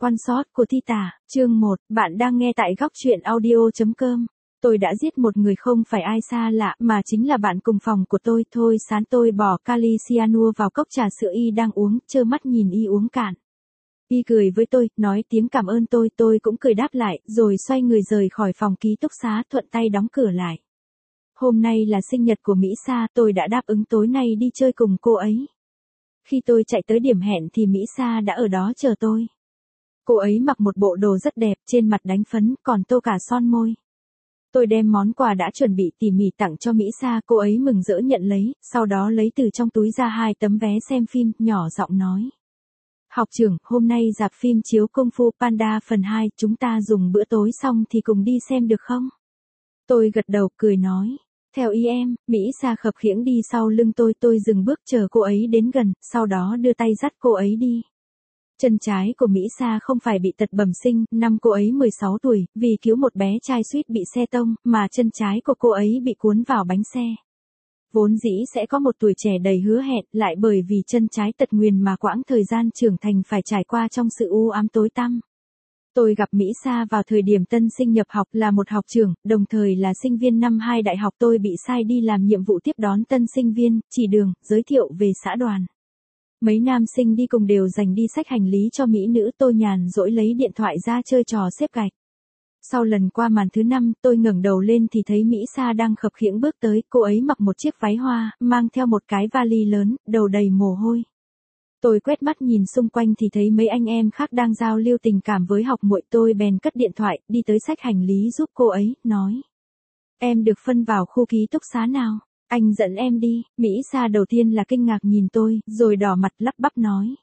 One Shot của Thi Tả, chương 1, bạn đang nghe tại góc truyện audio.com. Tôi đã giết một người không phải ai xa lạ mà chính là bạn cùng phòng của tôi, Thôi Sán. Tôi bỏ kali cyanua vào cốc trà sữa y đang uống, trơ mắt nhìn y uống cạn. Y cười với tôi, nói tiếng cảm ơn tôi cũng cười đáp lại, rồi xoay người rời khỏi phòng ký túc xá, thuận tay đóng cửa lại. Hôm nay là sinh nhật của Mỹ Sa, tôi đã đáp ứng tối nay đi chơi cùng cô ấy. Khi tôi chạy tới điểm hẹn thì Mỹ Sa đã ở đó chờ tôi. Cô ấy mặc một bộ đồ rất đẹp, trên mặt đánh phấn, còn tô cả son môi. Tôi đem món quà đã chuẩn bị tỉ mỉ tặng cho Mỹ Sa, cô ấy mừng rỡ nhận lấy, sau đó lấy từ trong túi ra 2 tấm vé xem phim, nhỏ giọng nói. Học trưởng, hôm nay rạp phim chiếu Kung Fu Panda phần 2, chúng ta dùng bữa tối xong thì cùng đi xem được không? Tôi gật đầu, cười nói. Theo ý em. Mỹ Sa khập khiễng đi sau lưng tôi dừng bước chờ cô ấy đến gần, sau đó đưa tay dắt cô ấy đi. Chân trái của Mỹ Sa không phải bị tật bẩm sinh, năm cô ấy 16 tuổi, vì cứu một bé trai suýt bị xe tông, mà chân trái của cô ấy bị cuốn vào bánh xe. Vốn dĩ sẽ có một tuổi trẻ đầy hứa hẹn, lại bởi vì chân trái tật nguyền mà quãng thời gian trưởng thành phải trải qua trong sự u ám tối tăm. Tôi gặp Mỹ Sa vào thời điểm tân sinh nhập học, là một học trưởng, đồng thời là sinh viên năm 2 đại học. Tôi bị sai đi làm nhiệm vụ tiếp đón tân sinh viên, chỉ đường, giới thiệu về xã đoàn. Mấy nam sinh đi cùng đều dành đi xách hành lý cho mỹ nữ, tôi nhàn rỗi lấy điện thoại ra chơi trò xếp gạch. Sau lần qua màn thứ 5, tôi ngẩng đầu lên thì thấy Mỹ Sa đang khập khiễng bước tới, cô ấy mặc một chiếc váy hoa, mang theo một cái vali lớn, đầu đầy mồ hôi. Tôi quét mắt nhìn xung quanh thì thấy mấy anh em khác đang giao lưu tình cảm với học muội, tôi bèn cất điện thoại, đi tới xách hành lý giúp cô ấy, nói. Em được phân vào khu ký túc xá nào? Anh dẫn em đi. Mỹ Sa đầu tiên là kinh ngạc nhìn tôi, rồi đỏ mặt lắp bắp nói.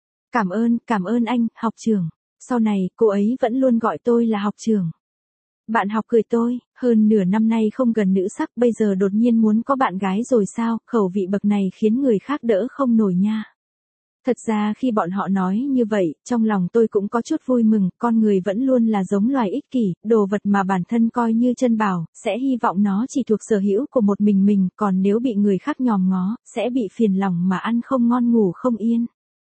Cảm ơn anh, học trưởng. Sau này, cô ấy vẫn luôn gọi tôi là học trưởng. Bạn học cười tôi, hơn nửa năm nay không gần nữ sắc, bây giờ đột nhiên muốn có bạn gái rồi sao? Khẩu vị bậc này khiến người khác đỡ không nổi nha. Thật ra khi bọn họ nói như vậy, trong lòng tôi cũng có chút vui mừng, con người vẫn luôn là giống loài ích kỷ, đồ vật mà bản thân coi như chân bảo, sẽ hy vọng nó chỉ thuộc sở hữu của một mình, còn nếu bị người khác nhòm ngó, sẽ bị phiền lòng mà ăn không ngon ngủ không yên.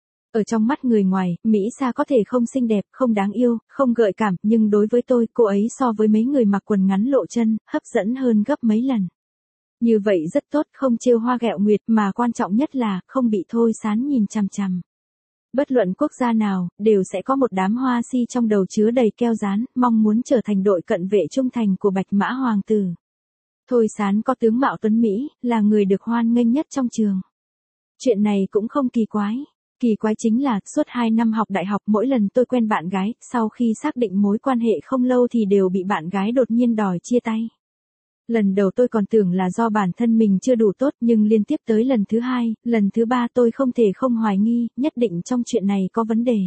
Ở trong mắt người ngoài, Mỹ Sa có thể không xinh đẹp, không đáng yêu, không gợi cảm, nhưng đối với tôi, cô ấy so với mấy người mặc quần ngắn lộ chân, hấp dẫn hơn gấp mấy lần. Như vậy rất tốt, không trêu hoa ghẹo nguyệt, mà quan trọng nhất là, không bị Thôi Sán nhìn chằm chằm. Bất luận quốc gia nào, đều sẽ có một đám hoa si trong đầu chứa đầy keo dán, mong muốn trở thành đội cận vệ trung thành của Bạch Mã Hoàng tử. Thôi Sán có tướng mạo tuấn Mỹ, là người được hoan nghênh nhất trong trường. Chuyện này cũng không kỳ quái. Kỳ quái chính là, suốt 2 năm học đại học, mỗi lần tôi quen bạn gái, sau khi xác định mối quan hệ không lâu thì đều bị bạn gái đột nhiên đòi chia tay. Lần đầu tôi còn tưởng là do bản thân mình chưa đủ tốt, nhưng liên tiếp tới lần thứ 2, lần thứ 3 tôi không thể không hoài nghi, nhất định trong chuyện này có vấn đề.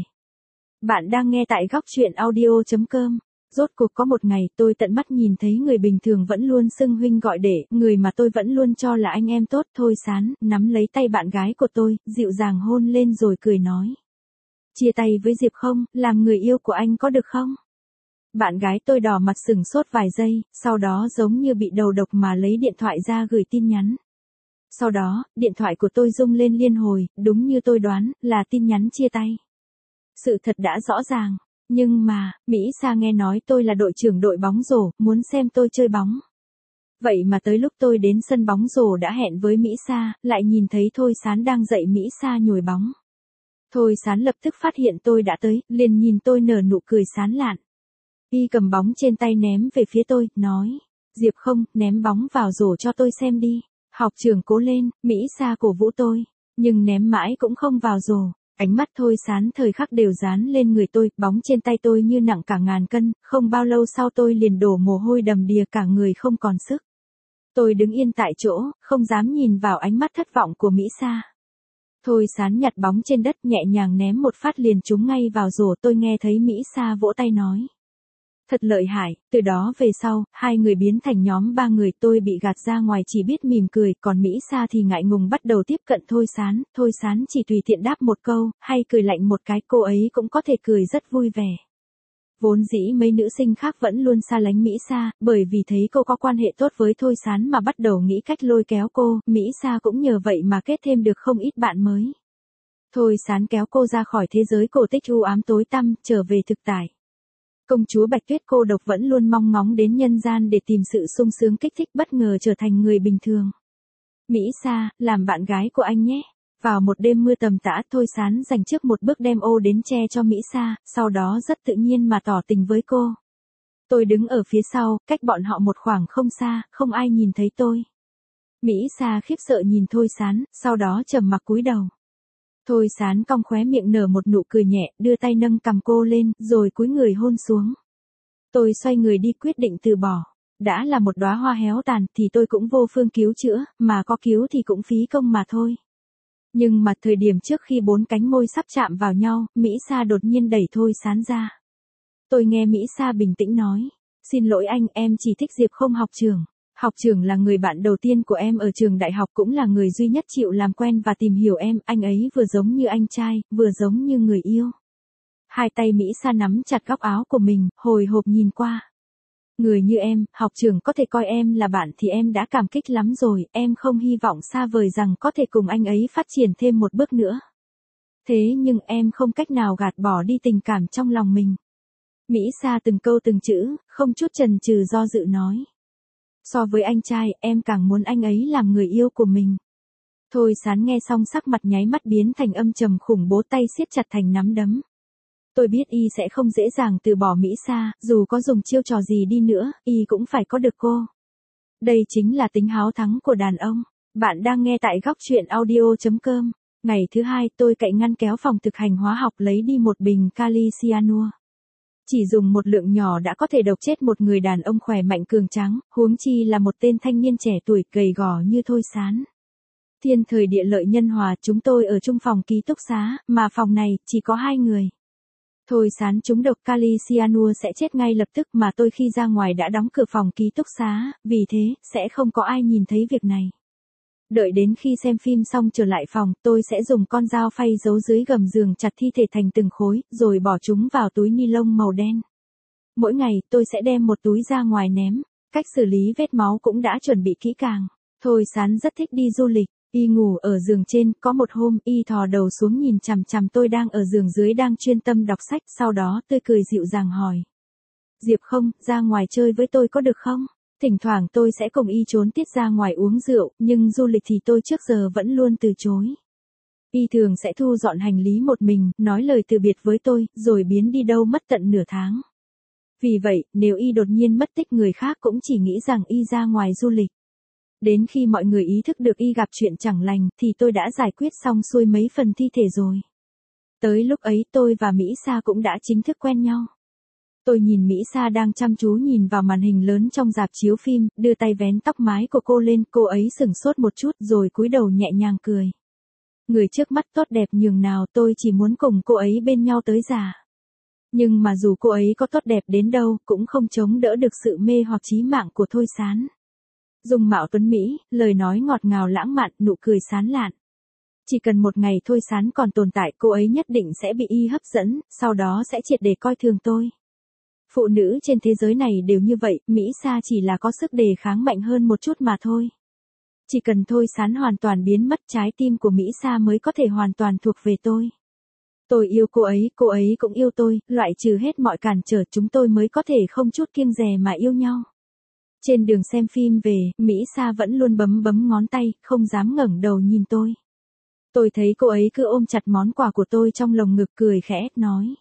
Bạn đang nghe tại góc truyện audio.com. Rốt cuộc có một ngày, tôi tận mắt nhìn thấy người bình thường vẫn luôn xưng huynh gọi đệ, người mà tôi vẫn luôn cho là anh em tốt, Thôi Sán, nắm lấy tay bạn gái của tôi, dịu dàng hôn lên rồi cười nói. Chia tay với Diệp không, làm người yêu của anh có được không? Bạn gái tôi đỏ mặt sửng sốt vài giây, sau đó giống như bị đầu độc mà lấy điện thoại ra gửi tin nhắn. Sau đó, điện thoại của tôi rung lên liên hồi, đúng như tôi đoán, là tin nhắn chia tay. Sự thật đã rõ ràng, nhưng mà, Mỹ Sa nghe nói tôi là đội trưởng đội bóng rổ, muốn xem tôi chơi bóng. Vậy mà tới lúc tôi đến sân bóng rổ đã hẹn với Mỹ Sa, lại nhìn thấy Thôi Sán đang dạy Mỹ Sa nhồi bóng. Thôi Sán lập tức phát hiện tôi đã tới, liền nhìn tôi nở nụ cười sán lạn. Y cầm bóng trên tay ném về phía tôi, nói, Diệp không, ném bóng vào rổ cho tôi xem đi. Học trưởng cố lên, Mỹ Sa cổ vũ tôi, nhưng ném mãi cũng không vào rổ. Ánh mắt Thôi Sán thời khắc đều dán lên người tôi, bóng trên tay tôi như nặng cả ngàn cân, không bao lâu sau tôi liền đổ mồ hôi đầm đìa, cả người không còn sức. Tôi đứng yên tại chỗ, không dám nhìn vào ánh mắt thất vọng của Mỹ Sa. Thôi Sán nhặt bóng trên đất, nhẹ nhàng ném một phát liền trúng ngay vào rổ, tôi nghe thấy Mỹ Sa vỗ tay nói. Thật lợi hại, từ đó về sau, 2 người biến thành nhóm 3 người, tôi bị gạt ra ngoài chỉ biết mỉm cười, còn Mỹ Sa thì ngại ngùng bắt đầu tiếp cận Thôi Sán chỉ tùy tiện đáp một câu, hay cười lạnh một cái, cô ấy cũng có thể cười rất vui vẻ. Vốn dĩ mấy nữ sinh khác vẫn luôn xa lánh Mỹ Sa, bởi vì thấy cô có quan hệ tốt với Thôi Sán mà bắt đầu nghĩ cách lôi kéo cô, Mỹ Sa cũng nhờ vậy mà kết thêm được không ít bạn mới. Thôi Sán kéo cô ra khỏi thế giới cổ tích u ám tối tăm, trở về thực tại. Công chúa Bạch Tuyết cô độc vẫn luôn mong ngóng đến nhân gian để tìm sự sung sướng kích thích, bất ngờ trở thành người bình thường. Mỹ Sa, làm bạn gái của anh nhé. Vào một đêm mưa tầm tã, Thôi Sán dành trước một bước đem ô đến che cho Mỹ Sa, sau đó rất tự nhiên mà tỏ tình với cô. Tôi đứng ở phía sau, cách bọn họ một khoảng không xa, không ai nhìn thấy tôi. Mỹ Sa khiếp sợ nhìn Thôi Sán, sau đó trầm mặc cúi đầu. Thôi Sán cong khóe miệng nở một nụ cười nhẹ, đưa tay nâng cằm cô lên, rồi cúi người hôn xuống. Tôi xoay người đi quyết định từ bỏ. Đã là một đóa hoa héo tàn thì tôi cũng vô phương cứu chữa, mà có cứu thì cũng phí công mà thôi. Nhưng mà thời điểm trước khi bốn cánh môi sắp chạm vào nhau, Mỹ Sa đột nhiên đẩy Thôi Sán ra. Tôi nghe Mỹ Sa bình tĩnh nói. Xin lỗi anh, em chỉ thích Diệp không học trưởng. Học trưởng là người bạn đầu tiên của em ở trường đại học, cũng là người duy nhất chịu làm quen và tìm hiểu em, anh ấy vừa giống như anh trai, vừa giống như người yêu. Hai tay Mỹ Sa nắm chặt góc áo của mình, hồi hộp nhìn qua. Người như em, học trưởng có thể coi em là bạn thì em đã cảm kích lắm rồi, em không hy vọng xa vời rằng có thể cùng anh ấy phát triển thêm một bước nữa. Thế nhưng em không cách nào gạt bỏ đi tình cảm trong lòng mình. Mỹ Sa từng câu từng chữ, không chút chần chừ do dự nói. So với anh trai, em càng muốn anh ấy làm người yêu của mình. Thôi Sán nghe xong sắc mặt nháy mắt biến thành âm trầm khủng bố, tay siết chặt thành nắm đấm. Tôi biết y sẽ không dễ dàng từ bỏ Mỹ Sa, dù có dùng chiêu trò gì đi nữa, y cũng phải có được cô. Đây chính là tính háo thắng của đàn ông. Bạn đang nghe tại góc truyện audio.com. Ngày thứ hai, tôi cậy ngăn kéo phòng thực hành hóa học lấy đi một bình kali cyanua. Chỉ dùng một lượng nhỏ đã có thể độc chết một người đàn ông khỏe mạnh cường tráng, huống chi là một tên thanh niên trẻ tuổi gầy gò như Thôi Sán. Thiên thời địa lợi nhân hòa, chúng tôi ở chung phòng ký túc xá, mà phòng này chỉ có 2 người. Thôi Sán trúng độc kali cyanua sẽ chết ngay lập tức, mà tôi khi ra ngoài đã đóng cửa phòng ký túc xá, vì thế, sẽ không có ai nhìn thấy việc này. Đợi đến khi xem phim xong trở lại phòng, tôi sẽ dùng con dao phay giấu dưới gầm giường chặt thi thể thành từng khối, rồi bỏ chúng vào túi ni lông màu đen. Mỗi ngày, tôi sẽ đem một túi ra ngoài ném. Cách xử lý vết máu cũng đã chuẩn bị kỹ càng. Thôi Sán rất thích đi du lịch. Y ngủ ở giường trên, có một hôm, y thò đầu xuống nhìn chằm chằm tôi đang ở giường dưới đang chuyên tâm đọc sách, sau đó tươi cười dịu dàng hỏi. Diệp không, ra ngoài chơi với tôi có được không? Thỉnh thoảng tôi sẽ cùng y trốn tiết ra ngoài uống rượu, nhưng du lịch thì tôi trước giờ vẫn luôn từ chối. Y thường sẽ thu dọn hành lý một mình, nói lời từ biệt với tôi, rồi biến đi đâu mất tận nửa tháng. Vì vậy, nếu y đột nhiên mất tích, người khác cũng chỉ nghĩ rằng y ra ngoài du lịch. Đến khi mọi người ý thức được y gặp chuyện chẳng lành, thì tôi đã giải quyết xong xuôi mấy phần thi thể rồi. Tới lúc ấy tôi và Mỹ Sa cũng đã chính thức quen nhau. Tôi nhìn Mỹ Sa đang chăm chú nhìn vào màn hình lớn trong rạp chiếu phim, đưa tay vén tóc mái của cô lên, cô ấy sửng sốt một chút rồi cúi đầu nhẹ nhàng cười. Người trước mắt tốt đẹp nhường nào, tôi chỉ muốn cùng cô ấy bên nhau tới già. Nhưng mà dù cô ấy có tốt đẹp đến đâu, cũng không chống đỡ được sự mê hoặc chí mạng của Thôi Sán. Dung mạo tuấn mỹ, lời nói ngọt ngào lãng mạn, nụ cười sán lạn. Chỉ cần một ngày Thôi Sán còn tồn tại, cô ấy nhất định sẽ bị y hấp dẫn, sau đó sẽ triệt để coi thường tôi. Phụ nữ trên thế giới này đều như vậy, Mỹ Sa chỉ là có sức đề kháng mạnh hơn một chút mà thôi. Chỉ cần Thôi Sán hoàn toàn biến mất, trái tim của Mỹ Sa mới có thể hoàn toàn thuộc về tôi. Tôi yêu cô ấy cũng yêu tôi, loại trừ hết mọi cản trở, chúng tôi mới có thể không chút kiêng dè mà yêu nhau. Trên đường xem phim về, Mỹ Sa vẫn luôn bấm ngón tay, không dám ngẩng đầu nhìn tôi. Tôi thấy cô ấy cứ ôm chặt món quà của tôi trong lồng ngực, cười khẽ, nói.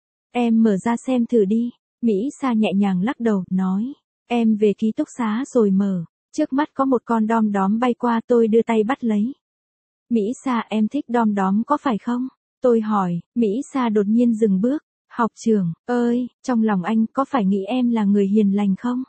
Em mở ra xem thử đi. Mỹ Sa nhẹ nhàng lắc đầu, nói. Em về ký túc xá rồi mở. Trước mắt có một con đom đóm bay qua, tôi đưa tay bắt lấy. Mỹ Sa, em thích đom đóm có phải không? Tôi hỏi. Mỹ Sa đột nhiên dừng bước. Học trưởng ơi, trong lòng anh có phải nghĩ em là người hiền lành không?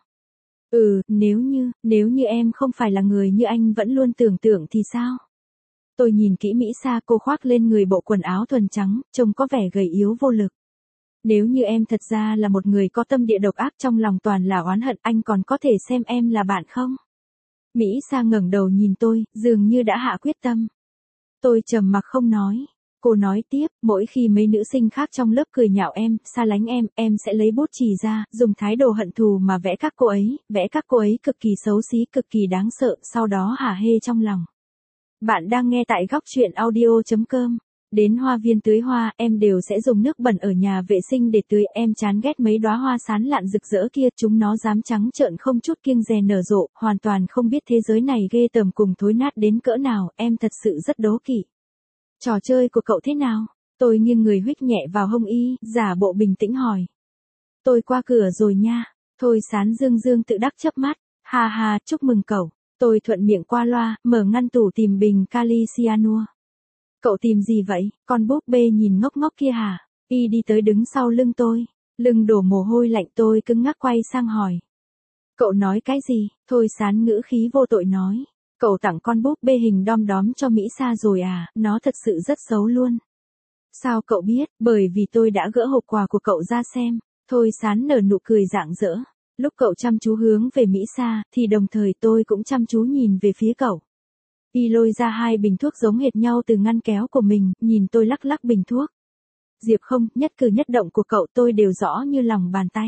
Nếu như em không phải là người như anh vẫn luôn tưởng tượng thì sao? Tôi nhìn kỹ Mỹ Sa, cô khoác lên người bộ quần áo thuần trắng, trông có vẻ gầy yếu vô lực. Nếu như em thật ra là một người có tâm địa độc ác, trong lòng toàn là oán hận, anh còn có thể xem em là bạn không? Mỹ Sa ngẩng đầu nhìn tôi, dường như đã hạ quyết tâm. Tôi trầm mặc không nói. Cô nói tiếp, mỗi khi mấy nữ sinh khác trong lớp cười nhạo em, xa lánh em sẽ lấy bút chì ra, dùng thái độ hận thù mà vẽ các cô ấy cực kỳ xấu xí, cực kỳ đáng sợ, sau đó hả hê trong lòng. Bạn đang nghe tại góc truyện audio.com. Đến hoa viên tưới hoa, em đều sẽ dùng nước bẩn ở nhà vệ sinh để tưới, em chán ghét mấy đóa hoa sán lạn rực rỡ kia, chúng nó dám trắng trợn không chút kiêng dè nở rộ, hoàn toàn không biết thế giới này ghê tởm cùng thối nát đến cỡ nào, em thật sự rất đố kỵ. Trò chơi của cậu thế nào? Tôi nghiêng người huých nhẹ vào hông y, giả bộ bình tĩnh hỏi. Tôi qua cửa rồi nha. Thôi Sán dương dương tự đắc chớp mắt. Ha ha, chúc mừng cậu. Tôi thuận miệng qua loa, mở ngăn tủ tìm bình kali cyanua. Cậu tìm gì vậy? Con búp bê nhìn ngốc ngốc kia hả? Y đi tới đứng sau lưng tôi. Lưng đổ mồ hôi lạnh, tôi cứng ngắc quay sang hỏi. Cậu nói cái gì? Thôi Sán ngữ khí vô tội nói. Cậu tặng con búp bê hình đom đóm cho Mỹ Sa rồi à? Nó thật sự rất xấu luôn. Sao cậu biết? Bởi vì tôi đã gỡ hộp quà của cậu ra xem. Thôi Sán nở nụ cười rạng rỡ. Lúc cậu chăm chú hướng về Mỹ Sa, thì đồng thời tôi cũng chăm chú nhìn về phía cậu. Y lôi ra 2 bình thuốc giống hệt nhau từ ngăn kéo của mình, nhìn tôi lắc lắc bình thuốc. Diệp không, nhất cử nhất động của cậu tôi đều rõ như lòng bàn tay.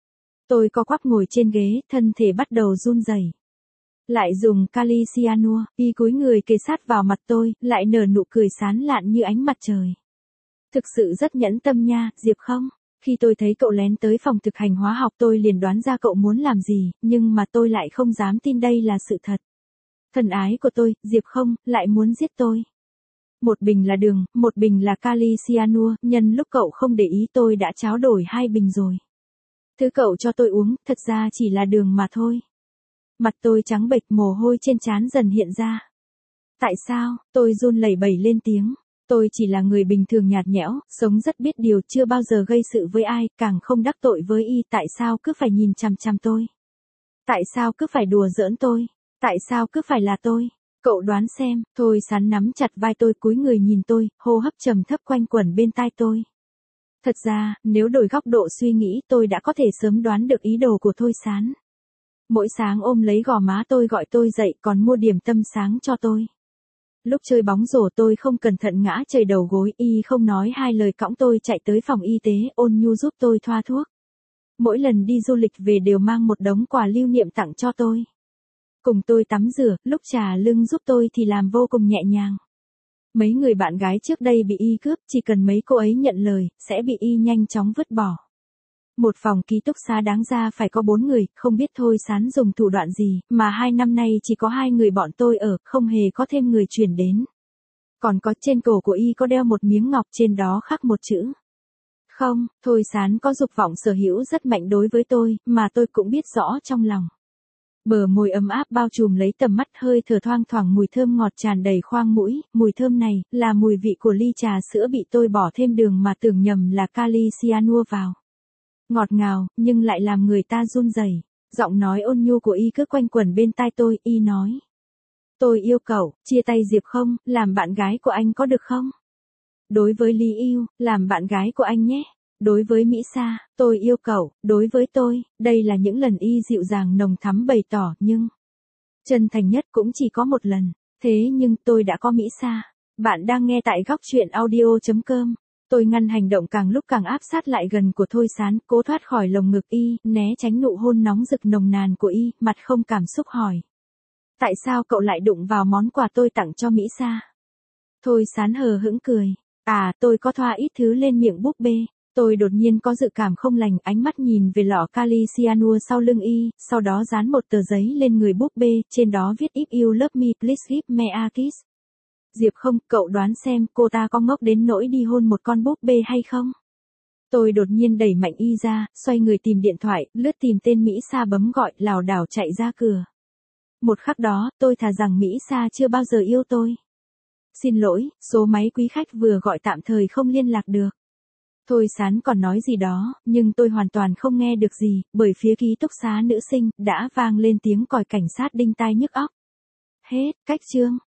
Tôi co quắp ngồi trên ghế, thân thể bắt đầu run rẩy. Lại dùng kali cyanua, Y cúi người kề sát vào mặt tôi, lại nở nụ cười sán lạn như ánh mặt trời. Thực sự rất nhẫn tâm nha, Diệp không? Khi tôi thấy cậu lén tới phòng thực hành hóa học tôi liền đoán ra cậu muốn làm gì, nhưng mà tôi lại không dám tin đây là sự thật. Thân ái của tôi, Diệp không, lại muốn giết tôi. Một bình là đường, một bình là kali cyanua, nhân lúc cậu không để ý tôi đã tráo đổi 2 bình rồi. Thứ cậu cho tôi uống, thật ra chỉ là đường mà thôi. Mặt tôi trắng bệch, mồ hôi trên trán dần hiện ra. Tại sao? Tôi run lẩy bẩy lên tiếng. Tôi chỉ là người bình thường nhạt nhẽo, sống rất biết điều, chưa bao giờ gây sự với ai, càng không đắc tội với Y, tại sao cứ phải nhìn chằm chằm tôi? Tại sao cứ phải đùa giỡn tôi? Tại sao cứ phải là tôi? Cậu đoán xem. Thôi Sán nắm chặt vai tôi, cúi người nhìn tôi, hô hấp trầm thấp quanh quẩn bên tai tôi. Thật ra, nếu đổi góc độ suy nghĩ tôi đã có thể sớm đoán được ý đồ của Thôi Sán. Mỗi sáng ôm lấy gò má tôi gọi tôi dậy, còn mua điểm tâm sáng cho tôi. Lúc chơi bóng rổ tôi không cẩn thận ngã chảy đầu gối, Y không nói 2 lời cõng tôi chạy tới phòng y tế, ôn nhu giúp tôi thoa thuốc. Mỗi lần đi du lịch về đều mang một đống quà lưu niệm tặng cho tôi. Cùng tôi tắm rửa, lúc trà lưng giúp tôi thì làm vô cùng nhẹ nhàng. Mấy người bạn gái trước đây bị Y cướp, chỉ cần mấy cô ấy nhận lời, sẽ bị Y nhanh chóng vứt bỏ. Một phòng ký túc xá đáng ra phải có 4 người, không biết Thôi Sán dùng thủ đoạn gì, mà 2 năm nay chỉ có 2 người bọn tôi ở, không hề có thêm người chuyển đến. Còn có trên cổ của Y có đeo một miếng ngọc, trên đó khắc một chữ. Không, Thôi Sán có dục vọng sở hữu rất mạnh đối với tôi, mà tôi cũng biết rõ trong lòng. Bờ môi ấm áp bao trùm lấy tầm mắt, hơi thở thoang thoảng mùi thơm ngọt tràn đầy khoang mũi, mùi thơm này là mùi vị của ly trà sữa bị tôi bỏ thêm đường mà tưởng nhầm là kali cyanua vào. Ngọt ngào, nhưng lại làm người ta run rẩy. Giọng nói ôn nhu của Y cứ quanh quẩn bên tai tôi, Y nói. Tôi yêu cậu, chia tay Diệp không, làm bạn gái của anh có được không? Đối với Lý yêu, làm bạn gái của anh nhé. Đối với Mỹ Sa, tôi yêu cậu, đối với tôi, đây là những lần Y dịu dàng nồng thắm bày tỏ, nhưng chân thành nhất cũng chỉ có một lần. Thế nhưng tôi đã có Mỹ Sa. Bạn đang nghe tại góc truyện audio.com. Tôi ngăn hành động càng lúc càng áp sát lại gần của Thôi Sán, cố thoát khỏi lồng ngực Y, né tránh nụ hôn nóng rực nồng nàn của Y, mặt không cảm xúc hỏi. Tại sao cậu lại đụng vào món quà tôi tặng cho Mỹ Sa? Thôi Sán hờ hững cười. À, tôi có thoa ít thứ lên miệng búp bê. Tôi đột nhiên có dự cảm không lành, ánh mắt nhìn về lọ kali cyanua sau lưng Y, sau đó dán một tờ giấy lên người búp bê, trên đó viết If you love me, please give me a kiss. Diệp không, cậu đoán xem cô ta có ngốc đến nỗi đi hôn một con búp bê hay không? Tôi đột nhiên đẩy mạnh Y ra, xoay người tìm điện thoại, lướt tìm tên Mỹ Sa bấm gọi, lảo đảo chạy ra cửa. Một khắc đó, tôi thà rằng Mỹ Sa chưa bao giờ yêu tôi. Xin lỗi, số máy quý khách vừa gọi tạm thời không liên lạc được. Thôi Sán còn nói gì đó, nhưng tôi hoàn toàn không nghe được gì, bởi phía ký túc xá nữ sinh đã vang lên tiếng còi cảnh sát đinh tai nhức óc. Hết, cách chương.